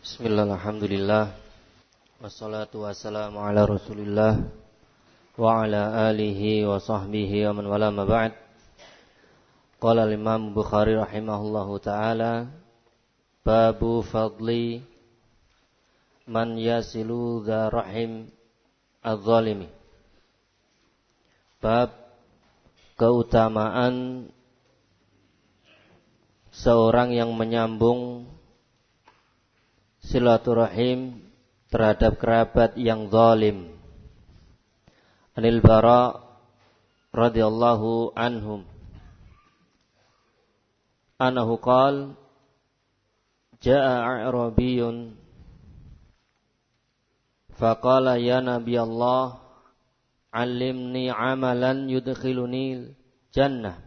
Bismillah, alhamdulillah, wassalatu wassalamu ala rasulillah wa ala alihi wa sahbihi wa man wala ma ba'd. Qala al-imam Bukhari rahimahullahu ta'ala, babu fadli man yasilu dha rahim adh-dhalimi. Bab keutamaan seorang yang menyambung silaturahim terhadap kerabat yang zalim. Anil Bara radhiyallahu anhum annahu qala jaa'a a'rabiyyun faqala ya nabiy Allah 'allimni 'amalan yudkhiluni jannah.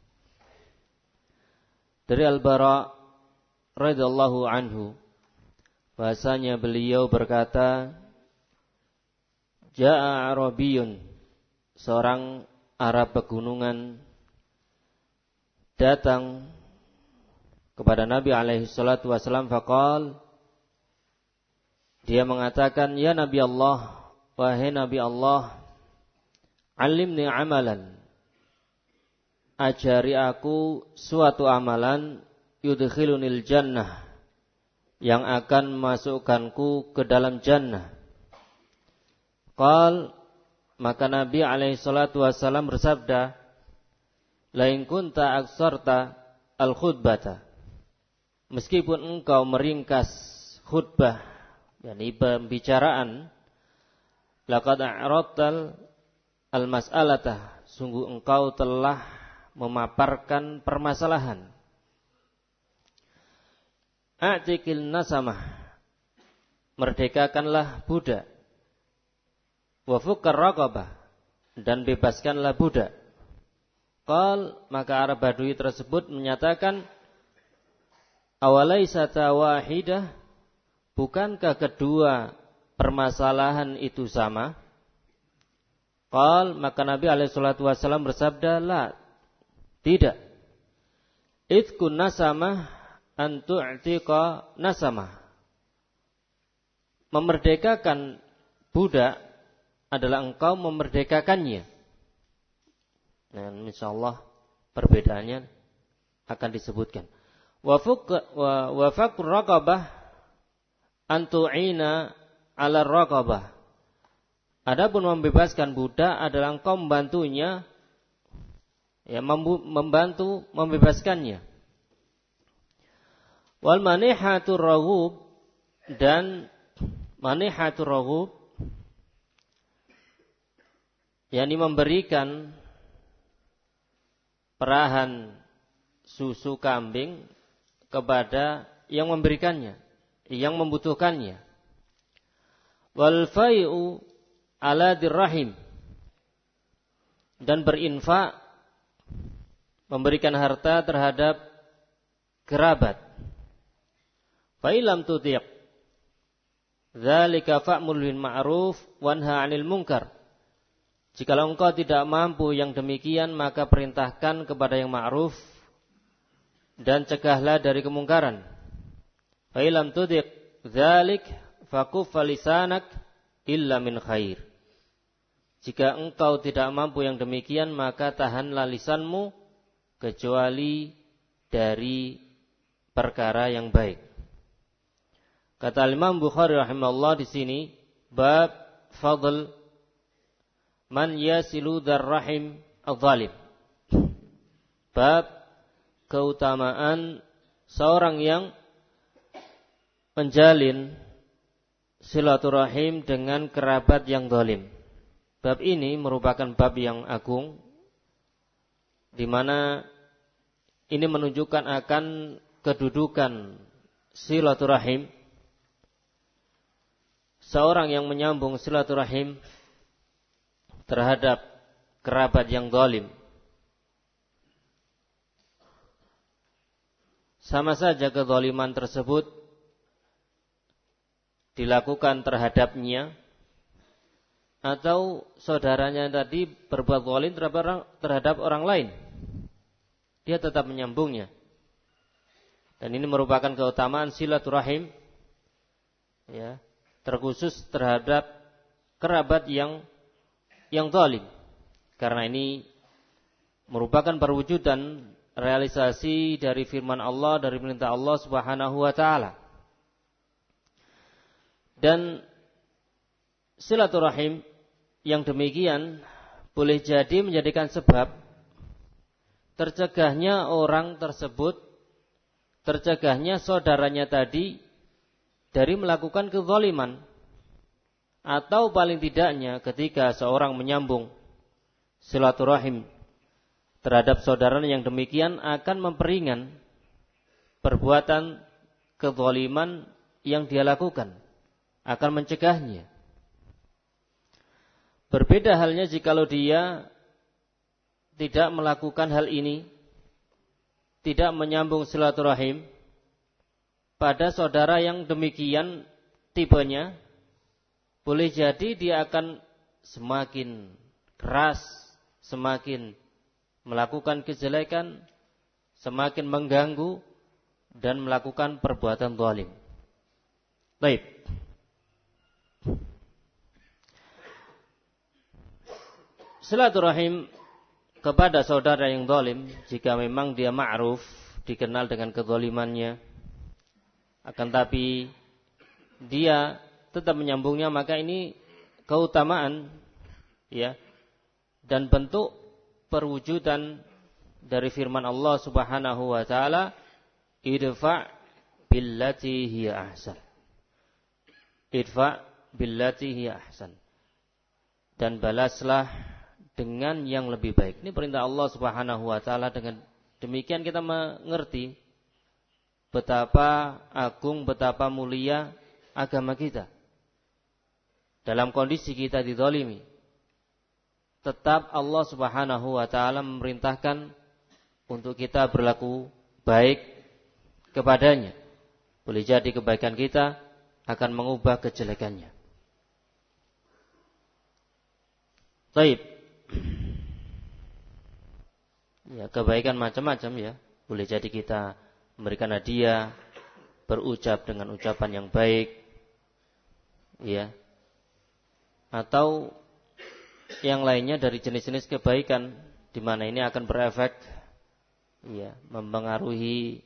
Dari Al-Bara radhiyallahu anhu, bahasanya beliau berkata, Ja'a Arabiyun, seorang Arab pegunungan, datang kepada Nabi alaihi salatu wasallam. Faqal, dia mengatakan, ya Nabi Allah, wahai Nabi Allah, alimni amalan, ajari aku suatu amalan, yudkhilunil jannah, yang akan memasukkanku ke dalam jannah. Qal, maka Nabi alaihi salatu wasallam bersabda, la in kunta aksarta al-khutbata, meskipun engkau meringkas khutbah, yakni pembicaraan, laqad a'radtal al-mas'alata, sungguh engkau telah memaparkan permasalahan. A'tikil nasamah, merdekakanlah budak. Wa fukkar raqabah, dan bebaskanlah budak. Qal, maka Arab Badui tersebut menyatakan, awalaisata wahidah, bukankah kedua permasalahan itu sama? Qal, maka Nabi alaihi salatu wasallam bersabda, la, tidak. Idkun nasamah antu'tika nasamah, memerdekakan budak adalah engkau memerdekakannya. Nah, insyaallah perbedaannya akan disebutkan. Wa faqur raqabah antu'ina 'ala raqabah, adapun membebaskan budak adalah engkau membantunya, ya, membantu membebaskannya. Wal manihatur raghub, dan manihatur raghub, yakni memberikan perahan susu kambing kepada yang memberikannya, yang membutuhkannya. Wal fai'u ala dirrahim, dan berinfak, memberikan harta terhadap kerabat. Fa'ilam tutiq dzalika fa'mul bil ma'ruf wanha 'anil munkar. Jikalau engkau tidak mampu yang demikian, maka perintahkan kepada yang ma'ruf dan cegahlah dari kemungkaran. Fa'ilam tutiq dzalik faquffa lisanak illa min khair. Jika engkau tidak mampu yang demikian, maka tahanlah lisanmu kecuali dari perkara yang baik. Kata Imam Bukhari rahimahullah di sini, bab fadl man yasilu dzarrahim adh-dhalim. Bab keutamaan seorang yang menjalin silaturahim dengan kerabat yang zalim. Bab ini merupakan bab yang agung, di mana ini menunjukkan akan kedudukan silaturahim. Seorang yang menyambung silaturahim terhadap kerabat yang zalim, sama saja kezaliman tersebut dilakukan terhadapnya atau saudaranya tadi berbuat zalim terhadap orang lain, dia tetap menyambungnya. Dan ini merupakan keutamaan silaturahim ya, terkhusus terhadap kerabat yang zalim. Karena ini merupakan perwujudan realisasi dari firman Allah, dari perintah Allah Subhanahu wa taala. Dan silaturahim yang demikian boleh jadi menjadikan sebab tercegahnya orang tersebut, tercegahnya saudaranya tadi dari melakukan kezaliman, atau paling tidaknya ketika seorang menyambung silaturahim terhadap saudaranya yang demikian akan memperingan perbuatan kezaliman yang dia lakukan, akan mencegahnya. Berbeda halnya jikalau dia tidak melakukan hal ini, tidak menyambung silaturahim pada saudara yang demikian tipenya, boleh jadi dia akan semakin keras, semakin melakukan kejelekan, semakin mengganggu dan melakukan perbuatan zalim. Baik. Silaturahim kepada saudara yang zalim, jika memang dia ma'ruf, dikenal dengan kezalimannya, akan tapi dia tetap menyambungnya, maka ini keutamaan, ya, dan bentuk perwujudan dari firman Allah Subhanahu wa taala, idfa' billati hiya ahsan. Idfa' billati hiya ahsan. Dan balaslah dengan yang lebih baik. Ini perintah Allah Subhanahu wa taala. Dengan demikian kita mengerti betapa agung, betapa mulia agama kita. Dalam kondisi kita dizalimi, tetap Allah Subhanahu wa taala memerintahkan untuk kita berlaku baik kepadanya. Boleh jadi kebaikan kita akan mengubah kejelekannya. Baik. Ya, kebaikan macam-macam ya. Boleh jadi kita memberikan hadiah, berucap dengan ucapan yang baik, ya, atau yang lainnya dari jenis-jenis kebaikan, di mana ini akan berefek, ya, mempengaruhi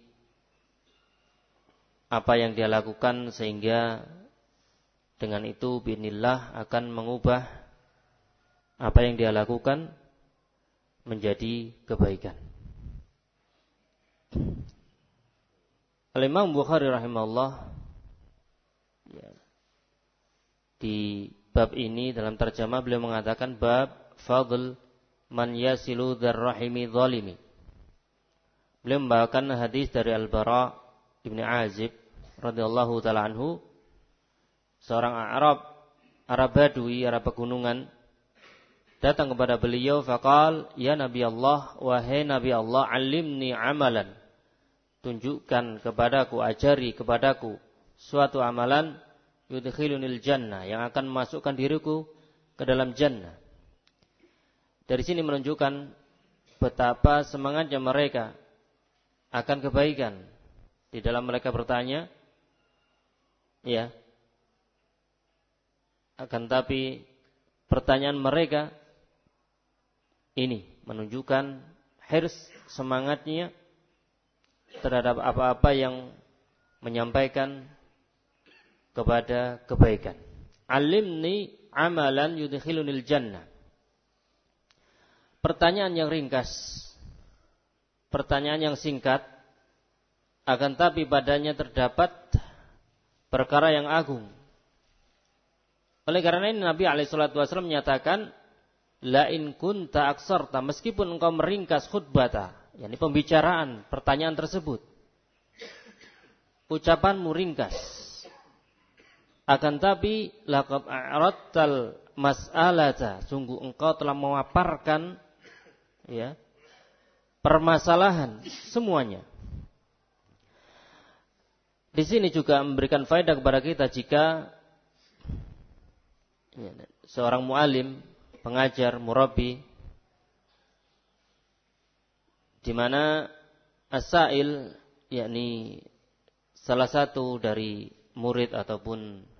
apa yang dia lakukan, sehingga dengan itu binillah akan mengubah apa yang dia lakukan menjadi kebaikan. Al-Imam Bukhari rahimahullah, ya, di bab ini dalam terjemah beliau mengatakan bab fadl man yasilu dzarrahimi zalimi. Beliau membawakan hadis dari Al-Bara Ibn Azib radhiyallahu taala anhu, seorang Arab Badui, Arab pegunungan, datang kepada beliau, faqal, ya Nabi Allah, wahai Nabi Allah, alimni amalan, tunjukkan kepadaku, ajari kepadaku suatu amalan, yudkhilunil jannah, yang akan memasukkan diriku ke dalam jannah. Dari sini menunjukkan betapa semangatnya mereka akan kebaikan. Di dalam mereka bertanya, ya, akan tapi pertanyaan mereka ini menunjukkan hirs, semangatnya terhadap apa-apa yang menyampaikan kepada kebaikan. Alimni amalan yudkhilunil jannah. Pertanyaan yang ringkas, pertanyaan yang singkat, akan tapi padanya terdapat perkara yang agung. Oleh karena ini Nabi SAW menyatakan, la in kunta aksarta, meskipun engkau meringkas khutbata, yakni pembicaraan, pertanyaan tersebut, ucapanmu ringkas, akan tapi laqad a'radtal mas'alata, sungguh engkau telah memaparkan, ya, permasalahan semuanya. Di sini juga memberikan faedah kepada kita jika, ya, seorang mu'alim, pengajar, murabbi, di mana as-sa'il, yakni salah satu dari murid ataupun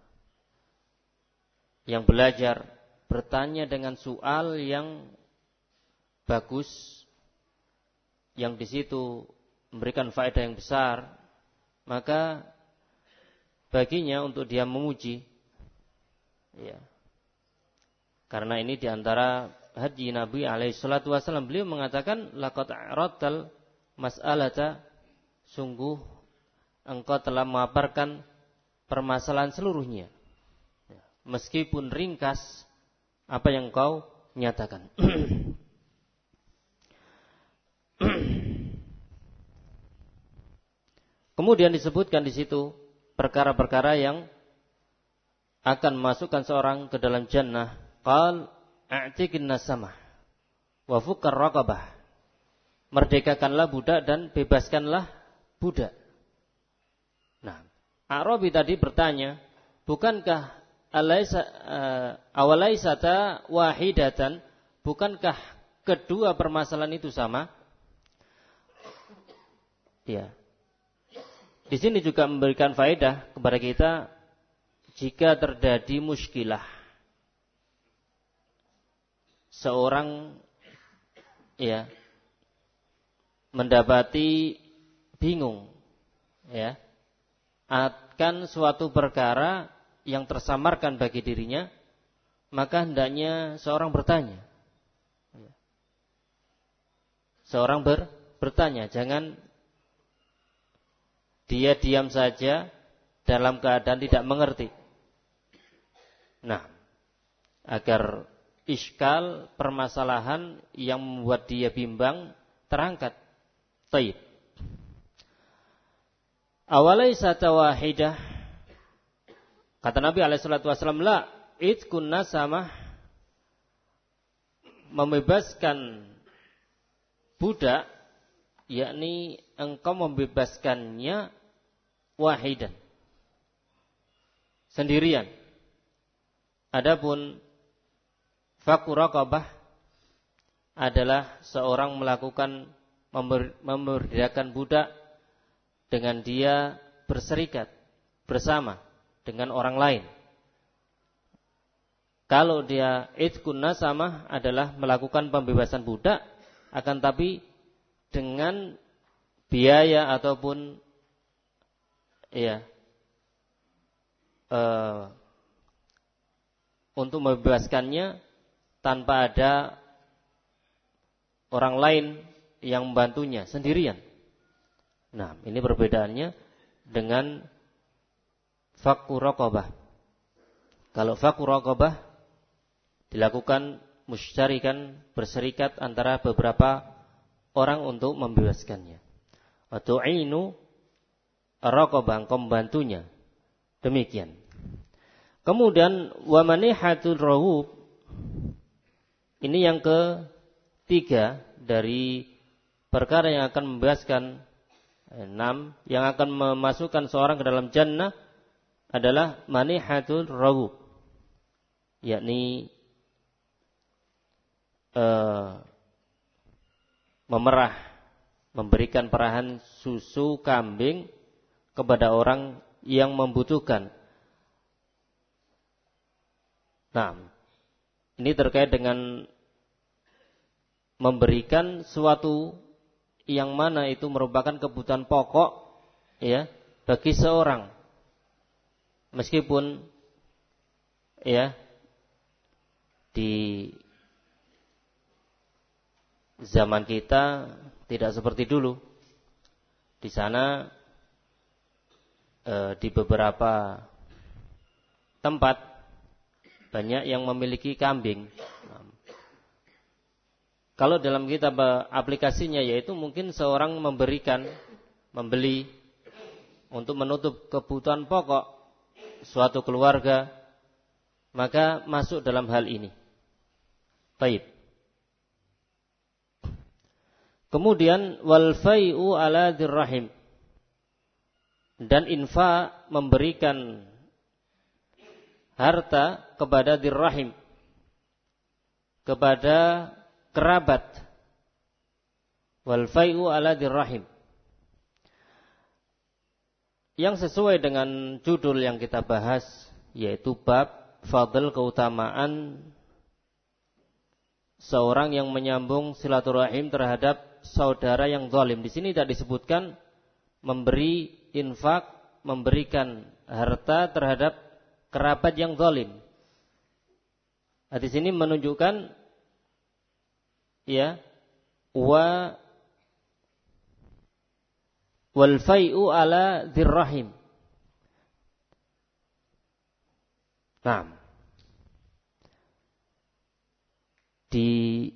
yang belajar bertanya dengan soal yang bagus, yang di situ memberikan faedah yang besar, maka baginya untuk dia memuji, ya. Karena ini diantara hadis Nabi alaihissalatu wassalam, beliau mengatakan laqad a'radtal mas'alata, sungguh engkau telah memaparkan permasalahan seluruhnya, meskipun ringkas apa yang kau nyatakan. Kemudian disebutkan di situ perkara-perkara yang akan memasukkan seorang ke dalam jannah. Qal a'tiqin nasamah wa fukkar raqabah. Merdekakanlah budak dan bebaskanlah budak. Nah, Arabi tadi bertanya, bukankah awalaisata wahidatan, bukankah kedua permasalahan itu sama? Ya. Di sini juga memberikan faedah kepada kita jika terjadi muskilah. Seorang ya mendapati bingung ya akan suatu perkara yang tersamarkan bagi dirinya, maka hendaknya seorang bertanya. Seorang bertanya, jangan dia diam saja dalam keadaan tidak mengerti. Nah, agar iskal permasalahan yang membuat dia bimbang terangkat. Taib. Awalaisata wahidah, kata Nabi alaihissalatu wassalam, la itqun nasamah, membebaskan budak, yakni engkau membebaskannya wahidan, sendirian. Adapun fakku raqabah adalah seorang melakukan memerdekakan budak dengan dia berserikat bersama dengan orang lain. Kalau dia itqun nasamah adalah melakukan pembebasan budak, akan tapi dengan biaya ataupun untuk membebaskannya tanpa ada orang lain yang membantunya, sendirian. Nah, ini perbedaannya dengan fakku raqabah. Kalau fakku raqabah dilakukan musyarikan, berserikat antara beberapa orang untuk membebaskannya. Atau ainu raqabah, engkau membantunya. Demikian. Kemudian wa manihatul rahub, ini yang ketiga dari perkara yang akan membebaskan 6 yang akan memasukkan seorang ke dalam jannah adalah manihatul rahub, yakni memerah, memberikan perahan susu kambing kepada orang yang membutuhkan. Nah, ini terkait dengan memberikan suatu yang mana itu merupakan kebutuhan pokok ya bagi seorang, meskipun ya di zaman kita tidak seperti dulu. Di sana di beberapa tempat banyak yang memiliki kambing. Kalau dalam kitab aplikasinya yaitu mungkin seorang membeli untuk menutup kebutuhan pokok suatu keluarga, maka masuk dalam hal ini. Baik. Kemudian wal fai'u ala dzirrahim, dan infak, memberikan harta kepada dzirrahim, kepada kerabat. Wal fai'u ala dzirrahim, yang sesuai dengan judul yang kita bahas, yaitu bab fadl keutamaan seorang yang menyambung silaturahim terhadap saudara yang zalim. Di sini tidak disebutkan memberi infak, memberikan harta terhadap kerabat yang zalim. Hadis ini menunjukkan ya wal fai'u ala dzirrahim. Nah, di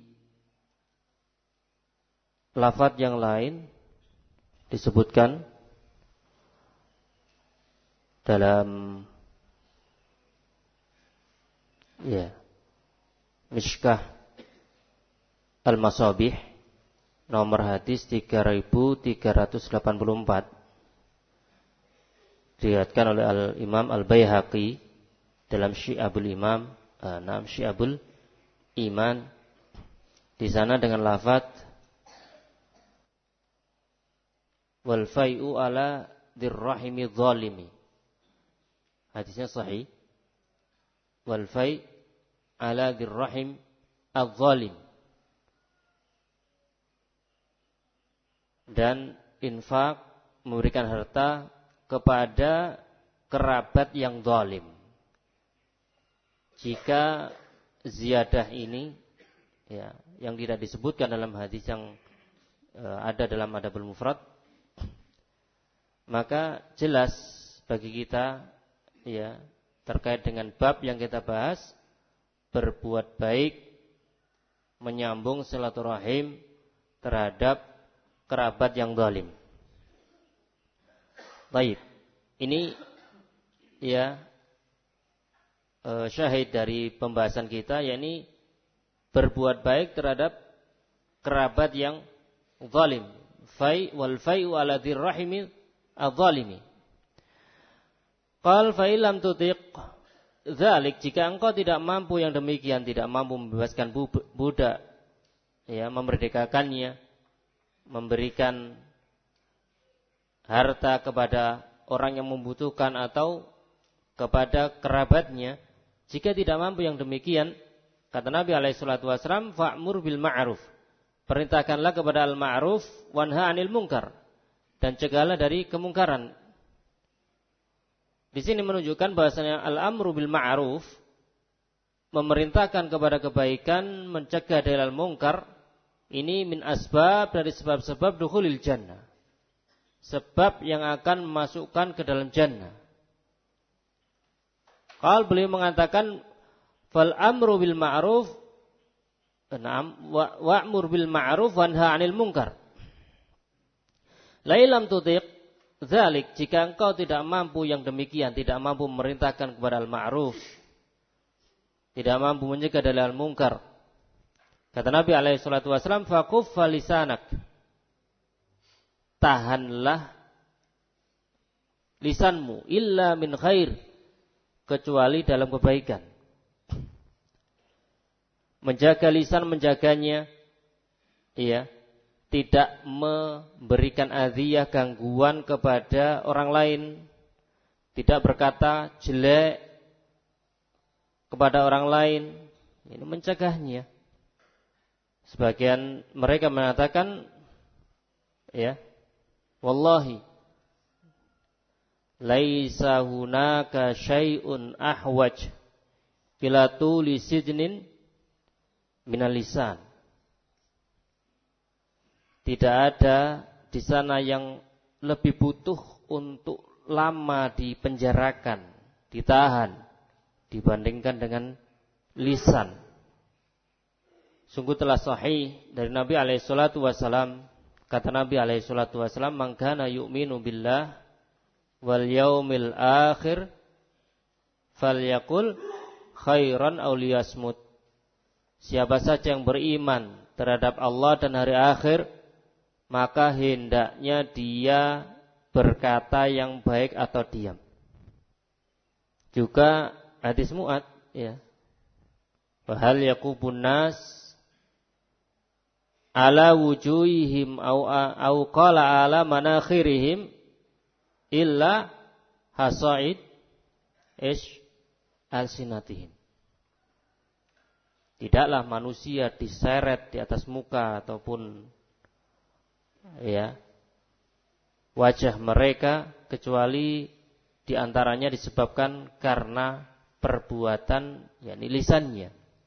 lafaz yang lain disebutkan dalam Mishkah Al-Masabih nomor hadis 3384 diriwayatkan oleh Al-Imam Al-Baihaqi dalam Syi'abul Iman di sana dengan lafaz wal fai'u ala dzirrahimi dzalimi. Hadisnya sahih. Wal fai' ala dzirrahim adz-zalim. Dan infak, memberikan harta kepada kerabat yang zalim. Jika ziyadah ini yang tidak disebutkan dalam hadis yang ada dalam Adabul Mufrad, maka jelas bagi kita terkait dengan bab yang kita bahas, berbuat baik, menyambung silaturahim terhadap kerabat yang zalim. Baik, ini syahid dari pembahasan kita, yakni berbuat baik terhadap kerabat yang zalim. Wal fai'u ala dzirrahimi adz-zalimi. Qal fa illam tutiq dzalik, jika engkau tidak mampu yang demikian, tidak mampu membebaskan budak, memerdekakannya, memberikan harta kepada orang yang membutuhkan atau kepada kerabatnya, jika tidak mampu yang demikian, kata Nabi SAW, fa'mur bil ma'ruf, perintahkanlah kepada al-ma'ruf, wanha 'anil munkar, dan cegahlah dari kemungkaran. Di sini menunjukkan bahasanya al-amru bil ma'ruf, memerintahkan kepada kebaikan, mencegah dari al-munkar, ini min asbab, dari sebab-sebab dukhulil jannah, sebab yang akan memasukkan ke dalam jannah. Kalau beliau mengatakan fal amru bil ma'ruf, wa'mur bil ma'ruf wanha 'anil munkar. La illam tutiq dzalik, jika engkau tidak mampu yang demikian, tidak mampu memerintahkan kepada al-ma'ruf, tidak mampu mencegah dari al-munkar, kata Nabi SAW, faquffa lisanak, tahanlah lisanmu, illa min khair, kecuali dalam kebaikan. Menjaga lisan, menjaganya, tidak memberikan aziyah, gangguan kepada orang lain, tidak berkata jelek kepada orang lain, ini mencegahnya. Sebagian mereka mengatakan, wallahi laisa hunaka syai'un ahwaj ila tuli sijnin minal lisan. Tidak ada di sana yang lebih butuh untuk lama dipenjarakan, ditahan, dibandingkan dengan lisan. Sungguh telah sahih dari Nabi SAW, kata Nabi SAW, man kana yu'minu billah wal yaumil akhir falyaqul khairan aw liyasmut. Siapa saja yang beriman terhadap Allah dan hari akhir, maka hendaknya dia berkata yang baik atau diam. Juga hadis Mu'ad, wa hal yaqubun nas ala wujuhihim au qala ala manakhirihim illa hasaid alsinatihim. Tidaklah manusia diseret di atas muka ataupun wajah mereka kecuali diantaranya disebabkan karena perbuatan lisannya.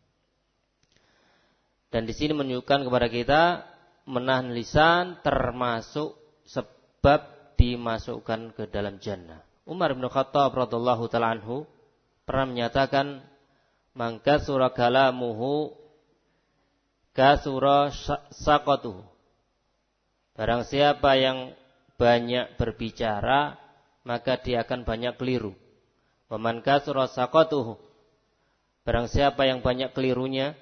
Dan di sini menunjukkan kepada kita menahan lisan termasuk sebab dimasukkan ke dalam jannah. Umar bin Khattab radhiyallahu taala anhu pernah menyatakan, "Man kasura kalamuhu kasura saqatuhu." Barang siapa yang banyak berbicara, maka dia akan banyak keliru. Wa man kasura saqatuhu. Barang siapa yang banyak kelirunya,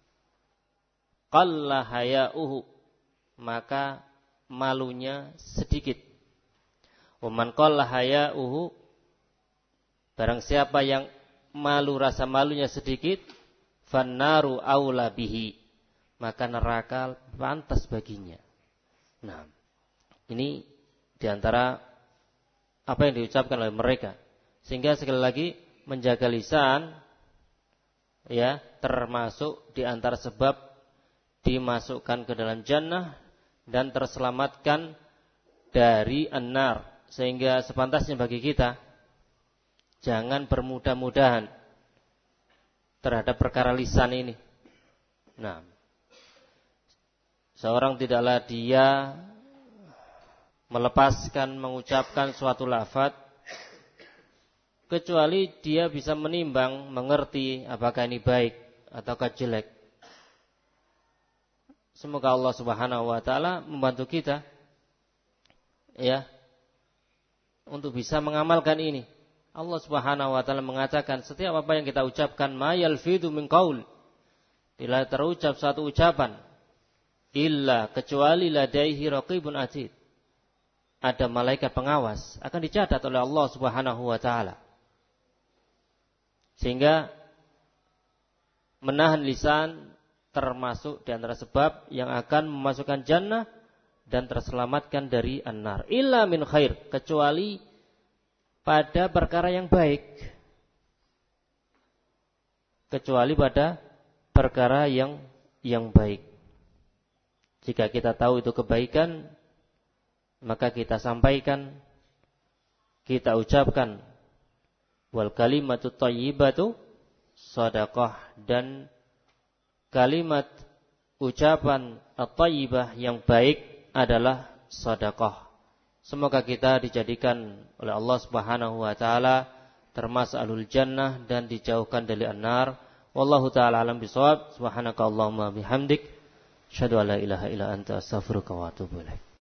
qalla haya'uhu, maka malunya sedikit. Wa man qalla haya'uhu, barang siapa yang rasa malunya sedikit, fannaru aula bihi, maka neraka pantas baginya. Nah, ini diantara apa yang diucapkan oleh mereka. Sehingga sekali lagi menjaga lisan termasuk diantara sebab dimasukkan ke dalam jannah dan terselamatkan dari an-nar. Sehingga sepantasnya bagi kita jangan bermudah-mudahan terhadap perkara lisan ini. Nah, seorang tidaklah dia melepaskan mengucapkan suatu lafaz kecuali dia bisa menimbang, mengerti apakah ini baik ataukah jelek. Semoga Allah Subhanahu wa taala membantu kita untuk bisa mengamalkan ini. Allah Subhanahu wa taala mengatakan setiap apa yang kita ucapkan, ma yalfidu min qaul, tidak terucap satu ucapan illa kecuali ladaihi raqibun atid, ada malaikat pengawas, akan dicatat oleh Allah Subhanahu wa taala. Sehingga menahan lisan termasuk di antara sebab yang akan memasukkan jannah dan terselamatkan dari an-nar. Illa min khair, kecuali pada perkara yang baik. Kecuali pada perkara yang baik. Jika kita tahu itu kebaikan, maka kita sampaikan, kita ucapkan. Wal kalimatu thayyibatu shadaqah, dan kalimat ucapan at-thayyibah yang baik adalah sedekah. Semoga kita dijadikan oleh Allah Subhanahu wa taala termasuk ahlul jannah dan dijauhkan dari an-nar. Wallahu taala alam bisawab. Subhanakallahumma bihamdik, asyhadu an la ilaha illa anta, astaghfiruka wa atubu ilaik.